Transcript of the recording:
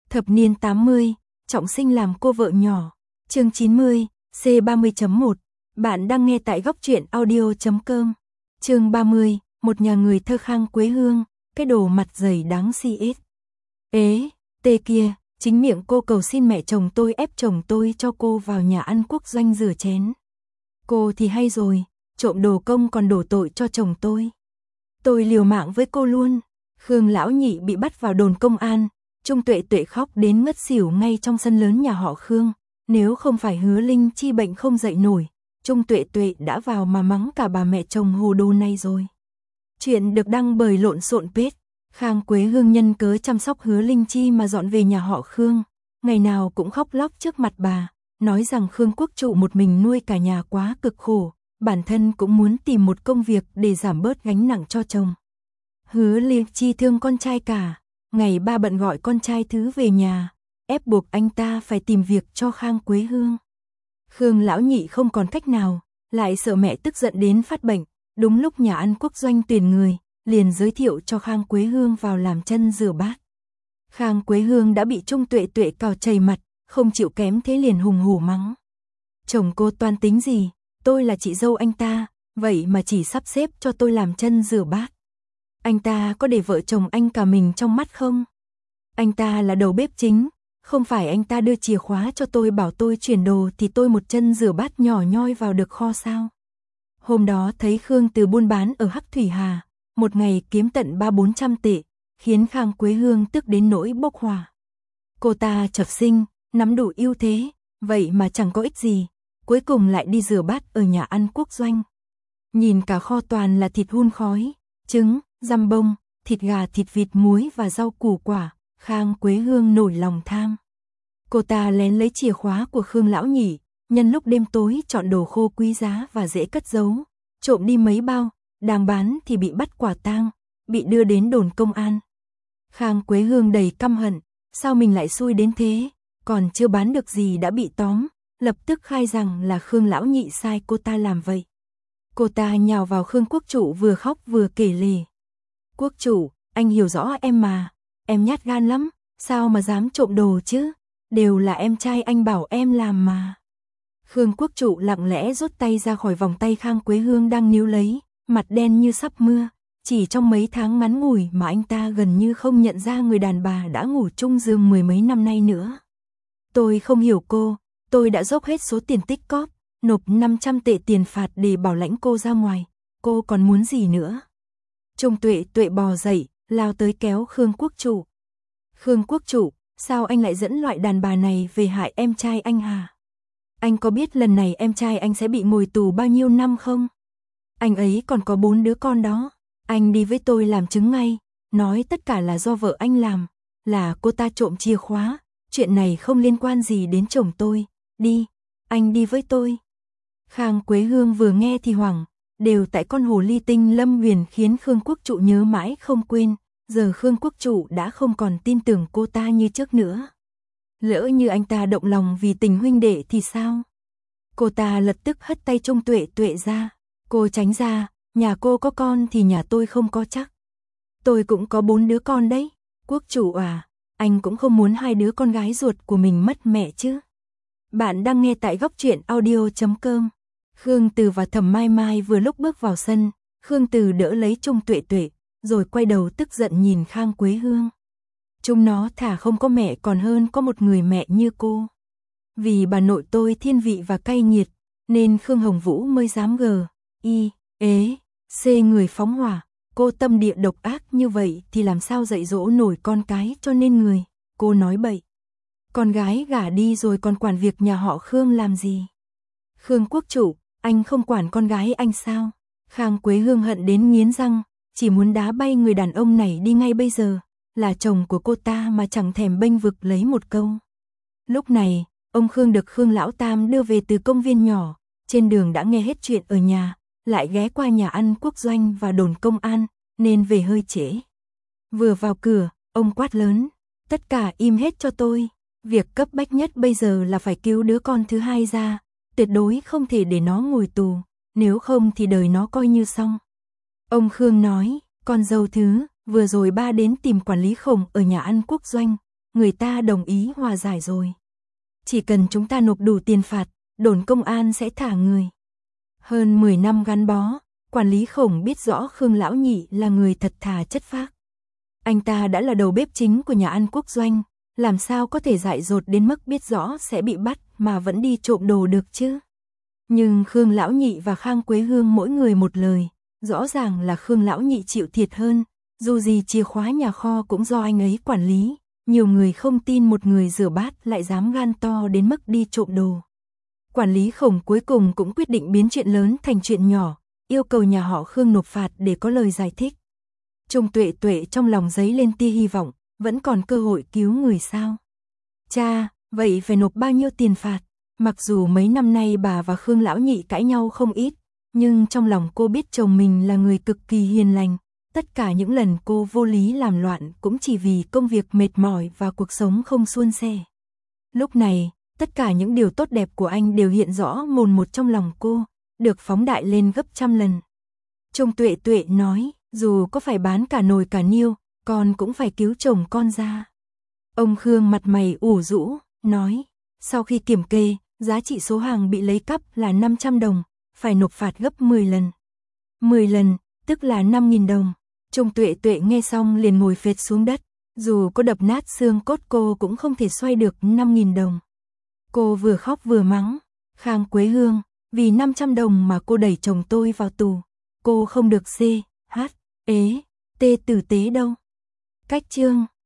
Thập niên 80, trọng sinh làm cô vợ nhỏ. Chương 90, C30.1. Bạn đang nghe tại góc truyện audio.com. Chương 30, một nhà người thơ Khang Quế Hương, cái đồ mặt dày đáng CS. Ế, tê kia, chính miệng cô cầu xin mẹ chồng tôi ép chồng tôi cho cô vào nhà ăn quốc doanh rửa chén. Cô thì hay rồi, trộm đồ công còn đổ tội cho chồng tôi. Tôi liều mạng với cô luôn. Khương lão nhị bị bắt vào đồn công an, Trung Tuệ Tuệ khóc đến ngất xỉu ngay trong sân lớn nhà họ Khương. Nếu không phải Hứa Linh Chi bệnh không dậy nổi, Trung Tuệ Tuệ đã vào mà mắng cả bà mẹ chồng hồ đồ này rồi. Chuyện được đăng bởi lộn xộn page. Khang Quế Hương nhân cớ chăm sóc Hứa Linh Chi mà dọn về nhà họ Khương, ngày nào cũng khóc lóc trước mặt bà, nói rằng Khương Quốc Trụ một mình nuôi cả nhà quá cực khổ, bản thân cũng muốn tìm một công việc để giảm bớt gánh nặng cho chồng. Hứa Linh Chi thương con trai cả, ngày ba bận gọi con trai thứ về nhà, ép buộc anh ta phải tìm việc cho Khang Quế Hương. Khương lão nhị không còn cách nào, lại sợ mẹ tức giận đến phát bệnh, đúng lúc nhà ăn quốc doanh tuyển người, liền giới thiệu cho Khang Quế Hương vào làm chân rửa bát. Khang Quế Hương đã bị Trung Tuệ Tuệ cào chảy mặt, không chịu kém thế liền hùng hổ mắng. Chồng cô toan tính gì, tôi là chị dâu anh ta, vậy mà chỉ sắp xếp cho tôi làm chân rửa bát. Anh ta có để vợ chồng anh cả mình trong mắt không? Anh ta là đầu bếp chính, không phải anh ta đưa chìa khóa cho tôi bảo tôi chuyển đồ thì tôi một chân rửa bát nhỏ nhoi vào được kho sao? Hôm đó thấy Khương Từ buôn bán ở Hắc Thủy Hà, một ngày kiếm tận 300-400 tệ, khiến Khang Quế Hương tức đến nỗi bốc hỏa. Cô ta chập sinh, nắm đủ ưu thế, vậy mà chẳng có ích gì, cuối cùng lại đi rửa bát ở nhà ăn quốc doanh. Nhìn cả kho toàn là thịt hun khói, trứng, dăm bông, thịt gà, thịt vịt, muối và rau củ quả, Khang Quế Hương nổi lòng tham. Cô ta lén lấy chìa khóa của Khương lão nhị, nhân lúc đêm tối chọn đồ khô quý giá và dễ cất giấu, trộm đi mấy bao, đang bán thì bị bắt quả tang, bị đưa đến đồn công an. Khang Quế Hương đầy căm hận, sao mình lại xui đến thế, còn chưa bán được gì đã bị tóm, lập tức khai rằng là Khương lão nhị sai cô ta làm vậy. Cô ta nhào vào Khương Quốc Trụ vừa khóc vừa kể lể. Quốc Trụ, anh hiểu rõ em mà, em nhát gan lắm, sao mà dám trộm đồ chứ, đều là em trai anh bảo em làm mà. Khương Quốc Trụ lặng lẽ rút tay ra khỏi vòng tay Khang Quế Hương đang níu lấy, mặt đen như sắp mưa, chỉ trong mấy tháng ngắn ngủi mà anh ta gần như không nhận ra người đàn bà đã ngủ chung giường mười mấy năm nay nữa. Tôi không hiểu cô, tôi đã dốc hết số tiền tích cóp, nộp 500 tệ tiền phạt để bảo lãnh cô ra ngoài, cô còn muốn gì nữa? Trung Tuệ Tuệ bò dậy, lao tới kéo Khương Quốc Trụ. Khương Quốc Trụ, sao anh lại dẫn loại đàn bà này về hại em trai anh hả? Anh có biết lần này em trai anh sẽ bị ngồi tù bao nhiêu năm không? Anh ấy còn có 4 đứa con đó. Anh đi với tôi làm chứng ngay, nói tất cả là do vợ anh làm, là cô ta trộm chìa khóa, chuyện này không liên quan gì đến chồng tôi. Đi, anh đi với tôi. Khang Quế Hương vừa nghe thì hoảng, đều tại con hồ ly tinh Lâm Huyền khiến Khương Quốc Trụ nhớ mãi không quên, giờ Khương Quốc Trụ đã không còn tin tưởng cô ta như trước nữa. Lỡ như anh ta động lòng vì tình huynh đệ thì sao? Cô ta lập tức hất tay Trung Tuệ Tuệ ra, cô tránh ra, nhà cô có con thì nhà tôi không có chắc. Tôi cũng có 4 đứa con đấy, Quốc Trụ à, anh cũng không muốn 2 đứa con gái ruột của mình mất mẹ chứ. Bạn đang nghe tại góc truyện audio.com. Khương Từ và Thẩm Mai Mai vừa lúc bước vào sân, Khương Từ đỡ lấy Trung Tuệ Tuệ, rồi quay đầu tức giận nhìn Khang Quế Hương. Chúng nó thà không có mẹ còn hơn có một người mẹ như cô. Vì bà nội tôi thiên vị và cay nghiệt, nên Khương Hồng Vũ mới dám C người phóng hỏa. Cô tâm địa độc ác như vậy thì làm sao dạy dỗ nổi con cái cho nên người. Cô nói bậy. Con gái gả đi rồi còn quản việc nhà họ Khương làm gì? Khương Quốc Trụ, anh không quản con gái anh sao? Khang Quế Hương hận đến nghiến răng, chỉ muốn đá bay người đàn ông này đi ngay bây giờ, là chồng của cô ta mà chẳng thèm bênh vực lấy một câu. Lúc này, ông Khương được Khương Lão Tam đưa về từ công viên nhỏ, trên đường đã nghe hết chuyện ở nhà, lại ghé qua nhà ăn quốc doanh và đồn công an, nên về hơi trễ. Vừa vào cửa, ông quát lớn, tất cả im hết cho tôi, việc cấp bách nhất bây giờ là phải cứu đứa con thứ hai ra, tuyệt đối không thể để nó ngồi tù, nếu không thì đời nó coi như xong. Ông Khương nói, con dâu thứ, vừa rồi ba đến tìm quản lý Khổng ở nhà ăn quốc doanh, người ta đồng ý hòa giải rồi. Chỉ cần chúng ta nộp đủ tiền phạt, đồn công an sẽ thả người. Hơn 10 năm gắn bó, quản lý Khổng biết rõ Khương Lão Nhị là người thật thà chất phác. Anh ta đã là đầu bếp chính của nhà ăn quốc doanh, làm sao có thể dại dột đến mức biết rõ sẽ bị bắt mà vẫn đi trộm đồ được chứ? Nhưng Khương Lão Nhị và Khang Quế Hương mỗi người một lời, rõ ràng là Khương Lão Nhị chịu thiệt hơn, dù gì chìa khóa nhà kho cũng do anh ấy quản lý, nhiều người không tin một người rửa bát lại dám gan to đến mức đi trộm đồ. Quản lý Khổng cuối cùng cũng quyết định biến chuyện lớn thành chuyện nhỏ, yêu cầu nhà họ Khương nộp phạt để có lời giải thích. Trung Tuệ Tuệ trong lòng dấy lên tia hy vọng, vẫn còn cơ hội cứu người sao? Cha, vậy phải nộp bao nhiêu tiền phạt? Mặc dù mấy năm nay bà và Khương Lão Nhị cãi nhau không ít, nhưng trong lòng cô biết chồng mình là người cực kỳ hiền lành. Tất cả những lần cô vô lý làm loạn cũng chỉ vì công việc mệt mỏi và cuộc sống không suôn sẻ. Lúc này, tất cả những điều tốt đẹp của anh đều hiện rõ mồn một trong lòng cô, được phóng đại lên gấp trăm lần. Trung Tuệ Tuệ nói, dù có phải bán cả nồi cả niêu, con cũng phải cứu chồng con ra. Ông Khương mặt mày ủ rũ, nói, sau khi kiểm kê, giá trị số hàng bị lấy cắp là 500 đồng, phải nộp phạt gấp 10 lần. 10 lần, tức là 5.000 đồng. Trung Tuệ Tuệ nghe xong liền ngồi phệt xuống đất, dù có đập nát xương cốt cô cũng không thể xoay được 5.000 đồng. Cô vừa khóc vừa mắng, Khang Quế Hương, vì 500 đồng mà cô đẩy chồng tôi vào tù. Cô không được C, H, ế, T tử tế đâu. Cách chương